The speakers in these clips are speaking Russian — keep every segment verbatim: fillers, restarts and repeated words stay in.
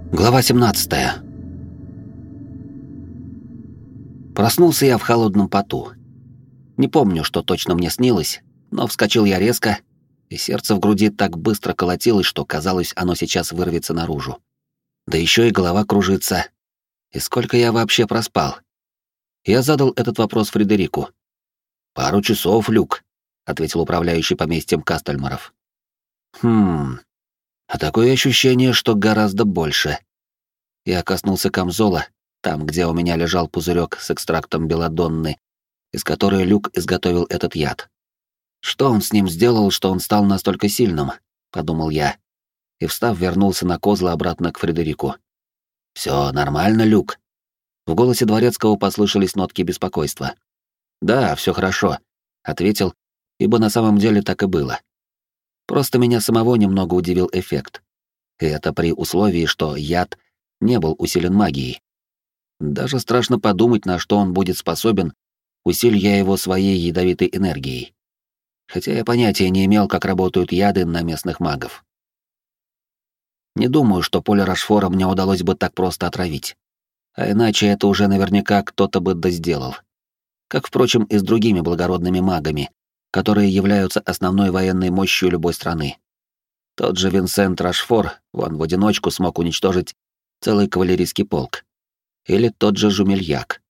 Глава семнадцатая. Проснулся я в холодном поту. Не помню, что точно мне снилось, но вскочил я резко, и сердце в груди так быстро колотилось, что казалось, оно сейчас вырвется наружу. Да еще и голова кружится. И сколько я вообще проспал? Я задал этот вопрос Фредерику. «Пару часов, Люк», — ответил управляющий поместьем Кастельмаров. «Хм... А такое ощущение, что гораздо больше». Я коснулся камзола, там, где у меня лежал пузырек с экстрактом белладонны, из которой Люк изготовил этот яд. «Что он с ним сделал, что он стал настолько сильным?» — подумал я, и, встав, вернулся на козла обратно к Фредерику. «Все нормально, Люк?» В голосе дворецкого послышались нотки беспокойства. «Да, все хорошо», — ответил, ибо на самом деле так и было. Просто меня самого немного удивил эффект. И это при условии, что яд не был усилен магией. Даже страшно подумать, на что он будет способен, усиль я его своей ядовитой энергией. Хотя я понятия не имел, как работают яды на местных магов. Не думаю, что поле Рашфора мне удалось бы так просто отравить. А иначе это уже наверняка кто-то бы досделал. Как, впрочем, и с другими благородными магами, которые являются основной военной мощью любой страны. Тот же Винсент Рашфор, вон в одиночку смог уничтожить целый кавалерийский полк. Или тот же Жумельяк.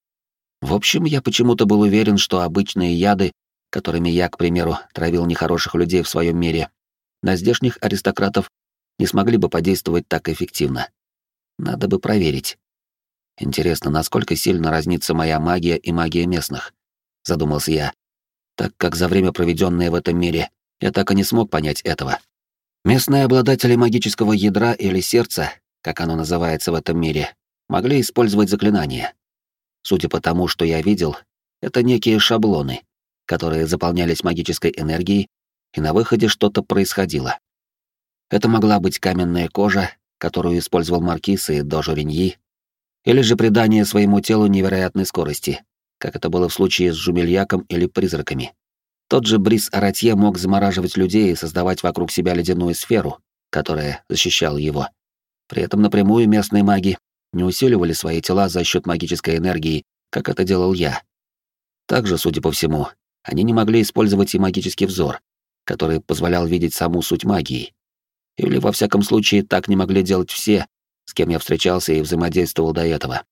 В общем, я почему-то был уверен, что обычные яды, которыми я, к примеру, травил нехороших людей в своем мире, на здешних аристократов не смогли бы подействовать так эффективно. Надо бы проверить. Интересно, насколько сильно разнится моя магия и магия местных, задумался я, так как за время, проведенное в этом мире, я так и не смог понять этого. Местные обладатели магического ядра или сердца, как оно называется в этом мире, могли использовать заклинания. Судя по тому, что я видел, это некие шаблоны, которые заполнялись магической энергией, и на выходе что-то происходило. Это могла быть каменная кожа, которую использовал Маркиз и Дожо Риньи, или же придание своему телу невероятной скорости, как это было в случае с Жумельяком или призраками. Тот же Брис Аратье мог замораживать людей и создавать вокруг себя ледяную сферу, которая защищала его. При этом напрямую местные маги не усиливали свои тела за счет магической энергии, как это делал я. Также, судя по всему, они не могли использовать и магический взор, который позволял видеть саму суть магии. Или, во всяком случае, так не могли делать все, с кем я встречался и взаимодействовал до этого.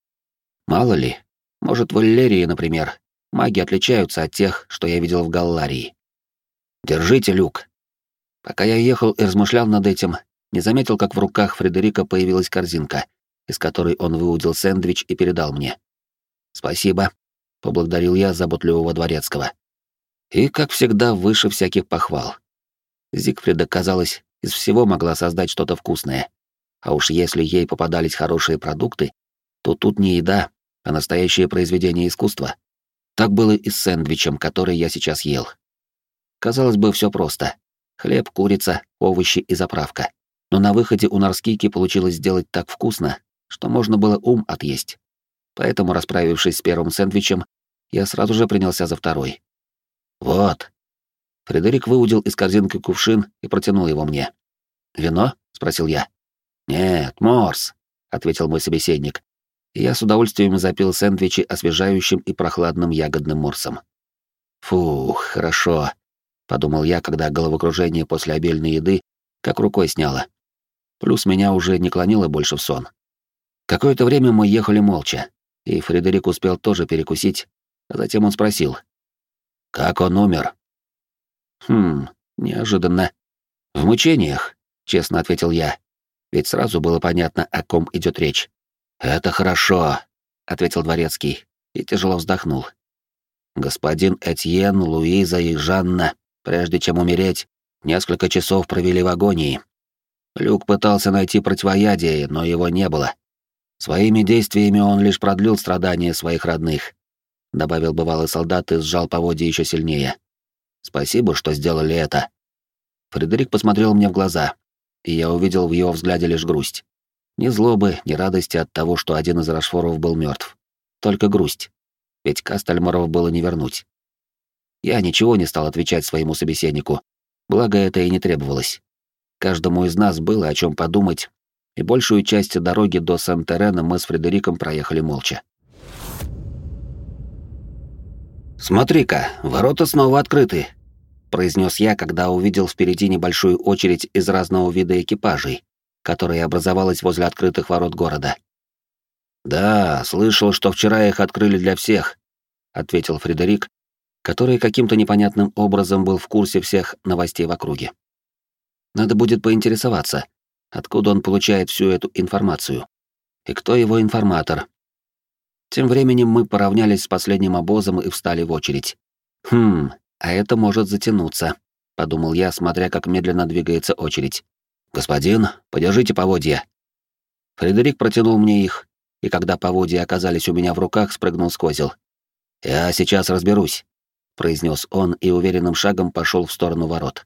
Мало ли, может, в Иллерии, например, маги отличаются от тех, что я видел в Галларии. «Держите, Люк». Пока я ехал и размышлял над этим, не заметил, как в руках Фредерика появилась корзинка, из которой он выудил сэндвич и передал мне. «Спасибо», — поблагодарил я заботливого дворецкого. И, как всегда, выше всяких похвал. Зигфрида, казалось, из всего могла создать что-то вкусное. А уж если ей попадались хорошие продукты, то тут не еда, а настоящее произведение искусства. Так было и с сэндвичем, который я сейчас ел. Казалось бы, все просто. Хлеб, курица, овощи и заправка. Но на выходе у Нарскики получилось сделать так вкусно, что можно было ум отъесть. Поэтому, расправившись с первым сэндвичем, я сразу же принялся за второй. «Вот». Фредерик выудил из корзинки кувшин и протянул его мне. «Вино?» — спросил я. «Нет, морс», — ответил мой собеседник. И я с удовольствием запил сэндвичи освежающим и прохладным ягодным морсом. «Фух, хорошо», — подумал я, когда головокружение после обильной еды как рукой сняло. Плюс меня уже не клонило больше в сон. Какое-то время мы ехали молча, и Фредерик успел тоже перекусить, а затем он спросил. «Как он умер?» «Хм, неожиданно. В мучениях», — честно ответил я, ведь сразу было понятно, о ком идет речь. «Это хорошо», — ответил дворецкий и тяжело вздохнул. «Господин Этьен, Луиза и Жанна, прежде чем умереть, несколько часов провели в агонии. Люк пытался найти противоядие, но его не было. Своими действиями он лишь продлил страдания своих родных», — добавил бывалый солдат и сжал поводья еще сильнее. «Спасибо, что сделали это». Фредерик посмотрел мне в глаза, и я увидел в его взгляде лишь грусть. Ни злобы, ни радости от того, что один из Рашфоров был мертв. Только грусть. Ведь Кастельмаров было не вернуть. Я ничего не стал отвечать своему собеседнику, благо это и не требовалось. Каждому из нас было о чем подумать, и большую часть дороги до Сен-Терена мы с Фредериком проехали молча. «Смотри-ка, ворота снова открыты», — произнес я, когда увидел впереди небольшую очередь из разного вида экипажей, которая образовалась возле открытых ворот города. «Да, слышал, что вчера их открыли для всех», — ответил Фредерик, который каким-то непонятным образом был в курсе всех новостей в округе. «Надо будет поинтересоваться, откуда он получает всю эту информацию, и кто его информатор». Тем временем мы поравнялись с последним обозом и встали в очередь. «Хм, а это может затянуться», — подумал я, смотря, как медленно двигается очередь. «Господин, подержите поводья». Фредерик протянул мне их, и когда поводья оказались у меня в руках, спрыгнул с козел. «Я сейчас разберусь», — произнес он и уверенным шагом пошел в сторону ворот.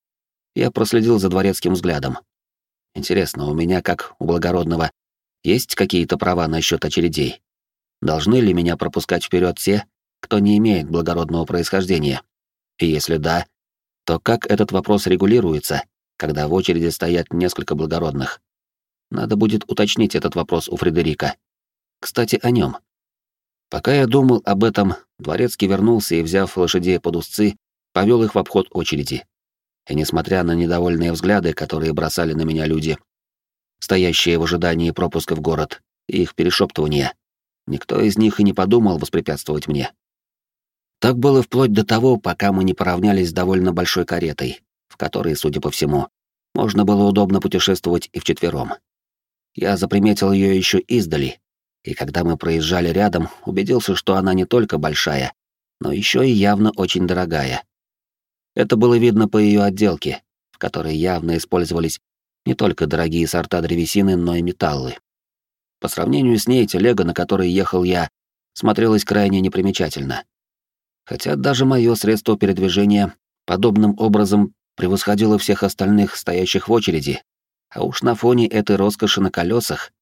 Я проследил за дворецким взглядом. Интересно, у меня, как у благородного, есть какие-то права насчет очередей? Должны ли меня пропускать вперед те, кто не имеет благородного происхождения? И если да, то как этот вопрос регулируется, когда в очереди стоят несколько благородных? Надо будет уточнить этот вопрос у Фредерика. Кстати, о нем. Пока я думал об этом, дворецкий вернулся и, взяв лошадей под узцы, повел их в обход очереди. И несмотря на недовольные взгляды, которые бросали на меня люди, стоящие в ожидании пропуска в город, и их перешептывания, никто из них и не подумал воспрепятствовать мне. Так было вплоть до того, пока мы не поравнялись с довольно большой каретой, в которой, судя по всему, можно было удобно путешествовать и вчетвером. Я заприметил ее еще издали, и когда мы проезжали рядом, убедился, что она не только большая, но еще и явно очень дорогая. Это было видно по ее отделке, в которой явно использовались не только дорогие сорта древесины, но и металлы. По сравнению с ней, телега, на которой ехал я, смотрелась крайне непримечательно. Хотя даже мое средство передвижения подобным образом превосходило всех остальных, стоящих в очереди, а уж на фоне этой роскоши на колесах.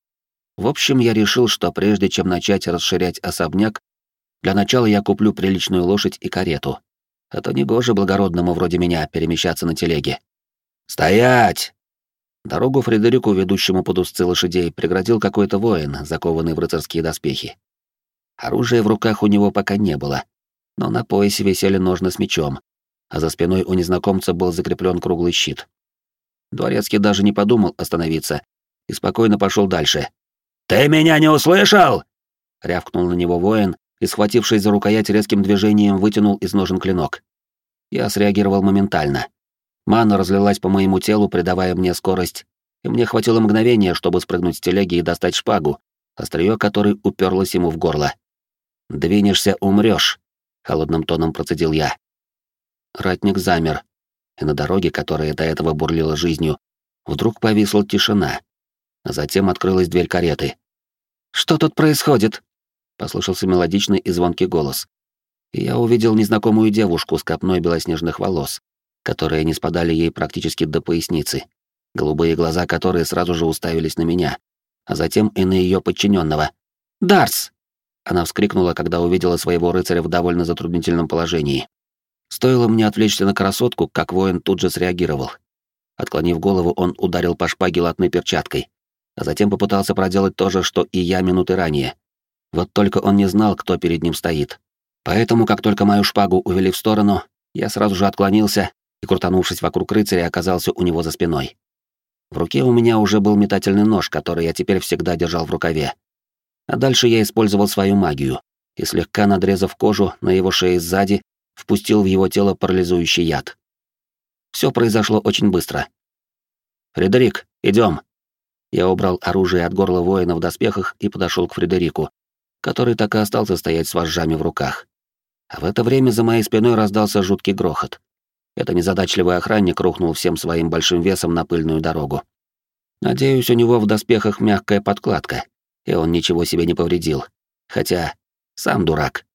В общем, я решил, что прежде чем начать расширять особняк, для начала я куплю приличную лошадь и карету, а то негоже благородному вроде меня перемещаться на телеге. «Стоять!» Дорогу Фредерику, ведущему под узцы лошадей, преградил какой-то воин, закованный в рыцарские доспехи. Оружия в руках у него пока не было, но на поясе висели ножны с мечом, а за спиной у незнакомца был закреплен круглый щит. Дворецкий даже не подумал остановиться и спокойно пошел дальше. «Ты меня не услышал?» — рявкнул на него воин и, схватившись за рукоять, резким движением вытянул из ножен клинок. Я среагировал моментально. Мана разлилась по моему телу, придавая мне скорость, и мне хватило мгновения, чтобы спрыгнуть с телеги и достать шпагу, острие которой уперлось ему в горло. «Двинешься — умрёшь», — холодным тоном процедил я. Ратник замер, и на дороге, которая до этого бурлила жизнью, вдруг повисла тишина, а затем открылась дверь кареты. «Что тут происходит?» — послышался мелодичный и звонкий голос. И я увидел незнакомую девушку с копной белоснежных волос, которые не спадали ей практически до поясницы, голубые глаза которой сразу же уставились на меня, а затем и на ее подчиненного. «Дарс!» Она вскрикнула, когда увидела своего рыцаря в довольно затруднительном положении. Стоило мне отвлечься на красотку, как воин тут же среагировал. Отклонив голову, он ударил по шпаге латной перчаткой, а затем попытался проделать то же, что и я минуты ранее. Вот только он не знал, кто перед ним стоит. Поэтому, как только мою шпагу увели в сторону, я сразу же отклонился и, крутанувшись вокруг рыцаря, оказался у него за спиной. В руке у меня уже был метательный нож, который я теперь всегда держал в рукаве. А дальше я использовал свою магию и, слегка надрезав кожу на его шее сзади, впустил в его тело парализующий яд. Все произошло очень быстро. «Фредерик, идем!» Я убрал оружие от горла воина в доспехах и подошел к Фредерику, который так и остался стоять с вожжами в руках. А в это время за моей спиной раздался жуткий грохот. Это незадачливый охранник рухнул всем своим большим весом на пыльную дорогу. Надеюсь, у него в доспехах мягкая подкладка, и он ничего себе не повредил. Хотя, сам дурак.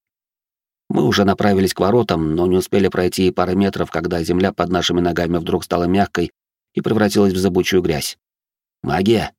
Мы уже направились к воротам, но не успели пройти и пары метров, когда земля под нашими ногами вдруг стала мягкой и превратилась в зыбучую грязь. Магия?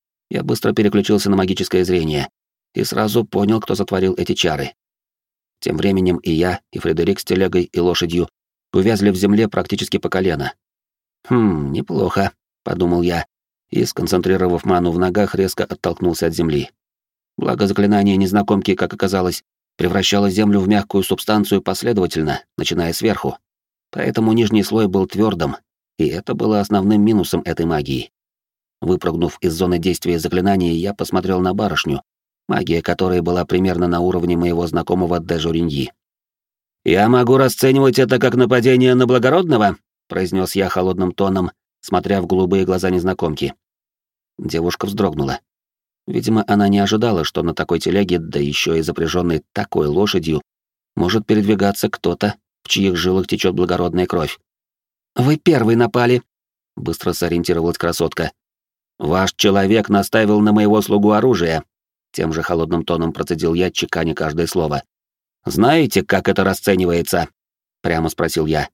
Я быстро переключился на магическое зрение и сразу понял, кто сотворил эти чары. Тем временем и я, и Фредерик с телегой и лошадью увязли в земле практически по колено. «Хм, неплохо», — подумал я, и, сконцентрировав ману в ногах, резко оттолкнулся от земли. Благо заклинание незнакомки, как оказалось, превращало землю в мягкую субстанцию последовательно, начиная сверху. Поэтому нижний слой был твердым, и это было основным минусом этой магии. Выпрыгнув из зоны действия заклинания, я посмотрел на барышню, магия которой была примерно на уровне моего знакомого де Журиньи. «Я могу расценивать это как нападение на благородного?» — произнес я холодным тоном, смотря в голубые глаза незнакомки. Девушка вздрогнула. Видимо, она не ожидала, что на такой телеге, да еще и запряженной такой лошадью, может передвигаться кто-то, в чьих жилах течет благородная кровь. «Вы первый напали», — быстро сориентировалась красотка. «Ваш человек наставил на моего слугу оружие», — тем же холодным тоном процедил я, чеканя каждое слово. «Знаете, как это расценивается?» — прямо спросил я.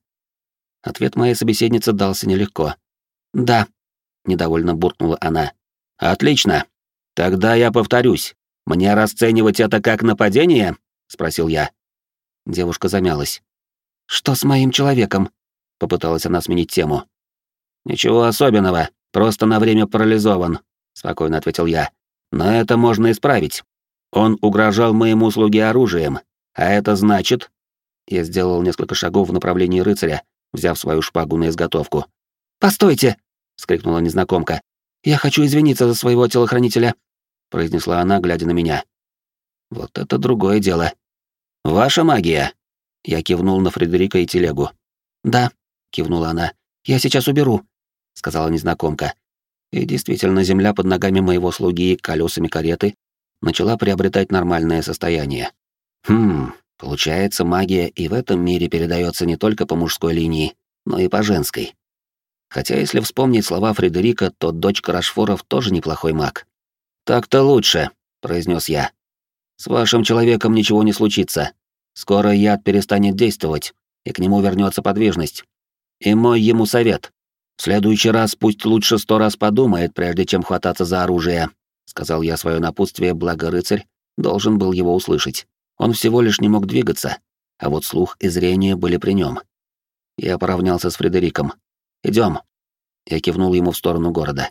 Ответ моей собеседницы дался нелегко. «Да», — недовольно буркнула она. «Отлично. Тогда я повторюсь. Мне расценивать это как нападение?» — спросил я. Девушка замялась. «Что с моим человеком?» — попыталась она сменить тему. «Ничего особенного, просто на время парализован», — спокойно ответил я. «Но это можно исправить. Он угрожал моему слуге оружием, а это значит...» Я сделал несколько шагов в направлении рыцаря, взяв свою шпагу на изготовку. «Постойте!» — вскрикнула незнакомка. «Я хочу извиниться за своего телохранителя», — произнесла она, глядя на меня. «Вот это другое дело. Ваша магия?» Я кивнул на Фредерика и телегу. «Да», — кивнула она. «Я сейчас уберу», — сказала незнакомка. И действительно, земля под ногами моего слуги и колесами кареты начала приобретать нормальное состояние. Хм, получается, магия и в этом мире передается не только по мужской линии, но и по женской. Хотя, если вспомнить слова Фредерика, то дочка Рашфоров тоже неплохой маг. «Так-то лучше», — произнес я. «С вашим человеком ничего не случится. Скоро яд перестанет действовать, и к нему вернется подвижность. И мой ему совет. В следующий раз пусть лучше сто раз подумает, прежде чем хвататься за оружие», — сказал я свое напутствие, благо рыцарь должен был его услышать. Он всего лишь не мог двигаться, а вот слух и зрение были при нем. Я поравнялся с Фредериком. «Идем». Я кивнул ему в сторону города.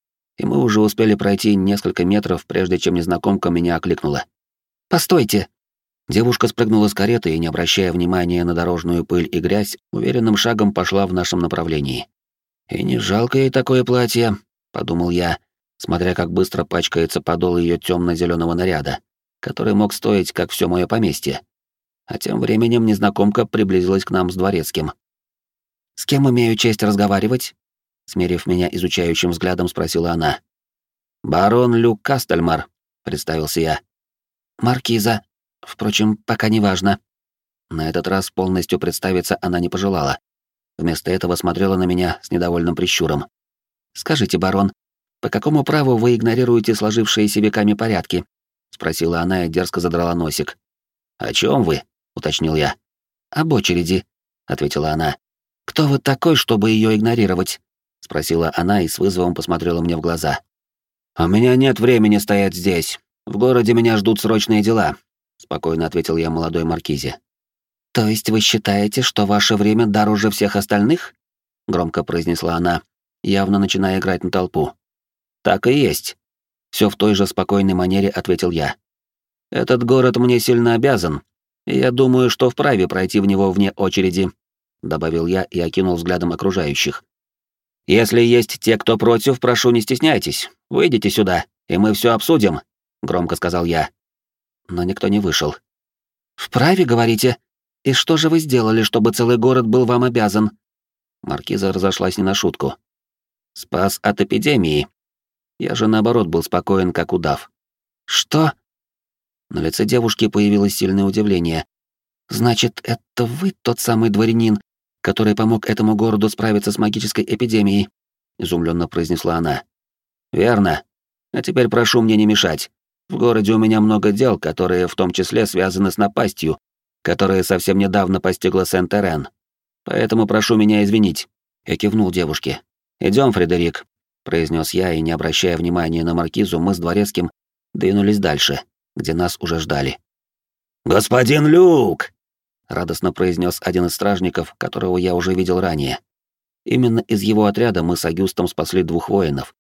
И мы уже успели пройти несколько метров, прежде чем незнакомка меня окликнула. «Постойте!» Девушка спрыгнула с кареты и, не обращая внимания на дорожную пыль и грязь, уверенным шагом пошла в нашем направлении. «И не жалко ей такое платье», — подумал я, смотря как быстро пачкается подол ее темно-зеленого наряда, который мог стоить, как все мое поместье. А тем временем незнакомка приблизилась к нам с дворецким. «С кем имею честь разговаривать?» Смерив меня изучающим взглядом, спросила она. «Барон Люк Кастельмар», — представился я. «Маркиза. Впрочем, пока не важно». На этот раз полностью представиться она не пожелала. Вместо этого смотрела на меня с недовольным прищуром. «Скажите, барон, по какому праву вы игнорируете сложившиеся веками порядки?» — спросила она и дерзко задрала носик. «О чем вы?» — уточнил я. «Об очереди», — ответила она. «Кто вы такой, чтобы ее игнорировать?» — спросила она и с вызовом посмотрела мне в глаза. «У меня нет времени стоять здесь. В городе меня ждут срочные дела», — спокойно ответил я молодой маркизе. «То есть вы считаете, что ваше время дороже всех остальных?» — громко произнесла она, явно начиная играть на толпу. «Так и есть», — все в той же спокойной манере ответил я. «Этот город мне сильно обязан, и я думаю, что вправе пройти в него вне очереди», — добавил я и окинул взглядом окружающих. «Если есть те, кто против, прошу, не стесняйтесь. Выйдите сюда, и мы все обсудим», — громко сказал я. Но никто не вышел. «Вправе, говорите? И что же вы сделали, чтобы целый город был вам обязан?» Маркиза разошлась не на шутку. «Спас от эпидемии. Я же, наоборот, был спокоен, как удав». «Что?» На лице девушки появилось сильное удивление. «Значит, это вы тот самый дворянин, который помог этому городу справиться с магической эпидемией?» — изумленно произнесла она. «Верно. А теперь прошу мне не мешать. В городе у меня много дел, которые в том числе связаны с напастью, которая совсем недавно постигла Сент-Эрен. Поэтому прошу меня извинить». Я кивнул девушке. «Идем, Фредерик», — произнес я, и, не обращая внимания на маркизу, мы с дворецким двинулись дальше, где нас уже ждали. «Господин Люк!» — радостно произнес один из стражников, которого я уже видел ранее. Именно из его отряда мы с Агюстом спасли двух воинов.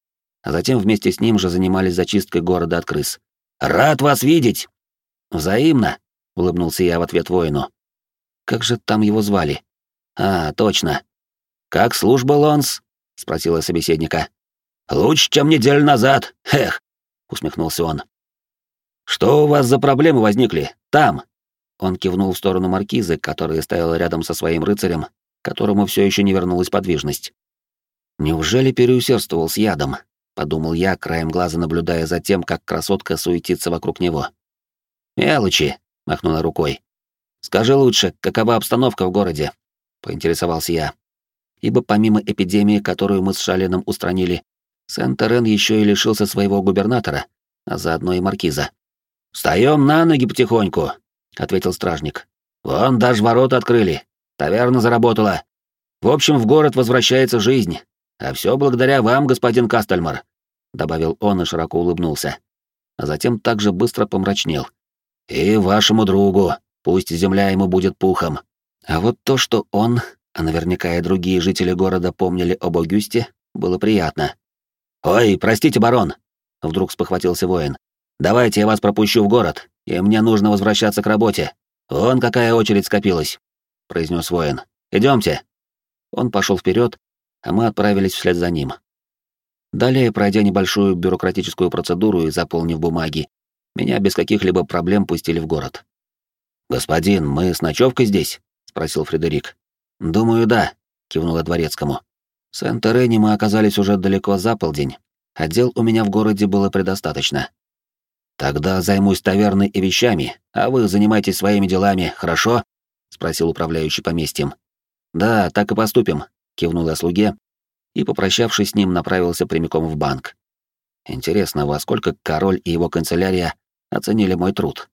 а затем вместе с ним же занимались зачисткой города от крыс. «Рад вас видеть!» «Взаимно!» — улыбнулся я в ответ воину. «Как же там его звали?» «А, точно. Как служба, Лонс?» — спросила собеседника. «Лучше, чем неделю назад, эх!» — усмехнулся он. «Что у вас за проблемы возникли? Там!» Он кивнул в сторону маркизы, которая стояла рядом со своим рыцарем, которому все еще не вернулась подвижность. «Неужели переусердствовал с ядом?» — подумал я, краем глаза наблюдая за тем, как красотка суетится вокруг него. «Мелочи!» — махнула рукой. «Скажи лучше, какова обстановка в городе?» — поинтересовался я. Ибо помимо эпидемии, которую мы с Шалином устранили, Сент-Терен еще и лишился своего губернатора, а заодно и маркиза. «Встаем на ноги потихоньку», — ответил стражник. «Вон даже ворота открыли, таверна заработала. В общем, в город возвращается жизнь, а все благодаря вам, господин Кастельмар», — добавил он и широко улыбнулся, а затем также быстро помрачнел. «И вашему другу, пусть земля ему будет пухом». А вот то, что он, а наверняка и другие жители города помнили об Огюсте, было приятно. «Ой, простите, барон», — вдруг спохватился воин. «Давайте я вас пропущу в город, и мне нужно возвращаться к работе. Вон какая очередь скопилась», — произнес воин. «Идемте». Он пошел вперед, а мы отправились вслед за ним. Далее, пройдя небольшую бюрократическую процедуру и заполнив бумаги, меня без каких-либо проблем пустили в город. «Господин, мы с ночевкой здесь?» — спросил Фредерик. «Думаю, да», — кивнула дворецкому. В Сент-Терене мы оказались уже далеко за полдень, а дел у меня в городе было предостаточно. «Тогда займусь таверной и вещами, а вы занимайтесь своими делами, хорошо?» — спросил управляющий поместьем. «Да, так и поступим», — кивнул я слуге и, попрощавшись с ним, направился прямиком в банк. Интересно, во сколько король и его канцелярия оценили мой труд.